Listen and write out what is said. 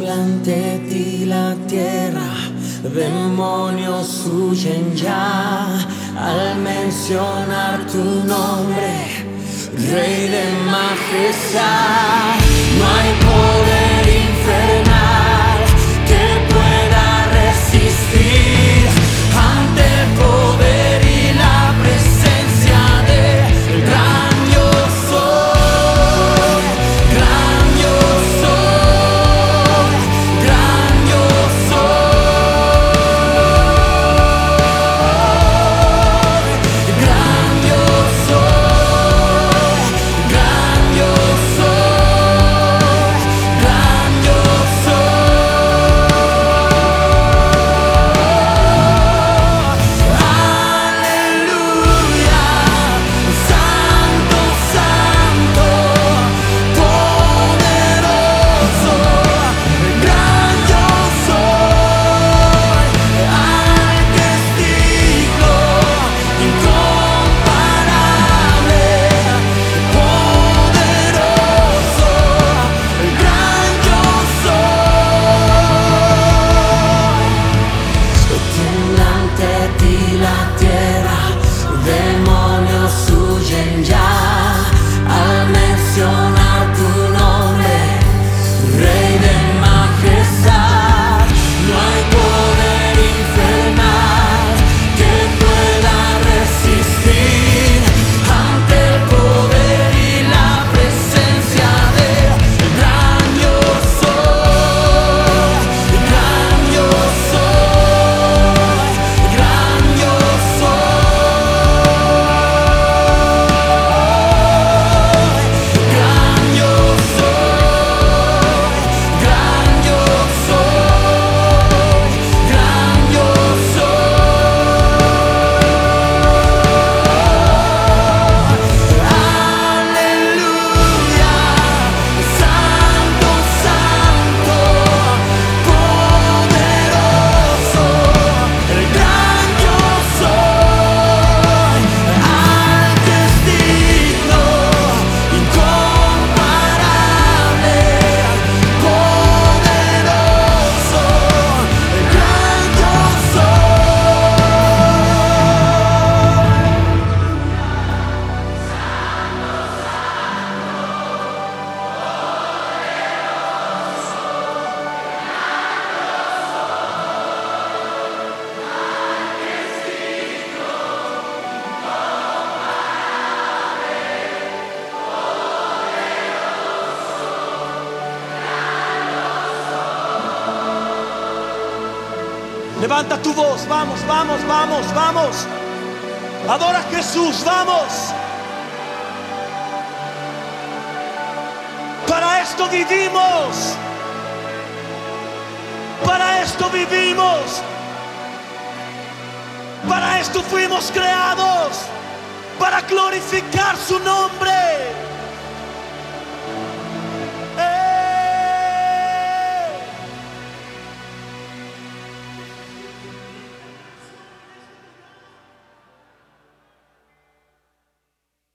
ante ti la tierra, demonios huyen ya al mencionar tu nombre, Rey de majestad. No hay poder infernal que pueda resistir ante el poder y la presencia del gran yo soy, gran yo soy, gran yo soy, gran yo soy, gran yo soy, gran yo soy. Aleluya, santo, santo, poderoso, gran yo soy, al que es digno, incomparable, poderoso, gran yo soy. Tiembla ante ti la tierra, demonios huyen ya al mencionar tu nombre, Rey de majestad. No hay poder infernal que pueda resistir ante el poder y la presencia del gran yo soy, gran yo soy, gran yo soy, gran yo soy, gran yo soy, gran yo soy. Aleluya, santo, santo, poderoso, el gran yo soy, al que es digno, incomparable, poderoso, el gran yo Levanta tu voz, vamos, vamos, vamos, vamos. Adora a Jesús, vamos. Para esto vivimos. Para esto vivimos. Para esto fuimos creados. Para glorificar su nombre.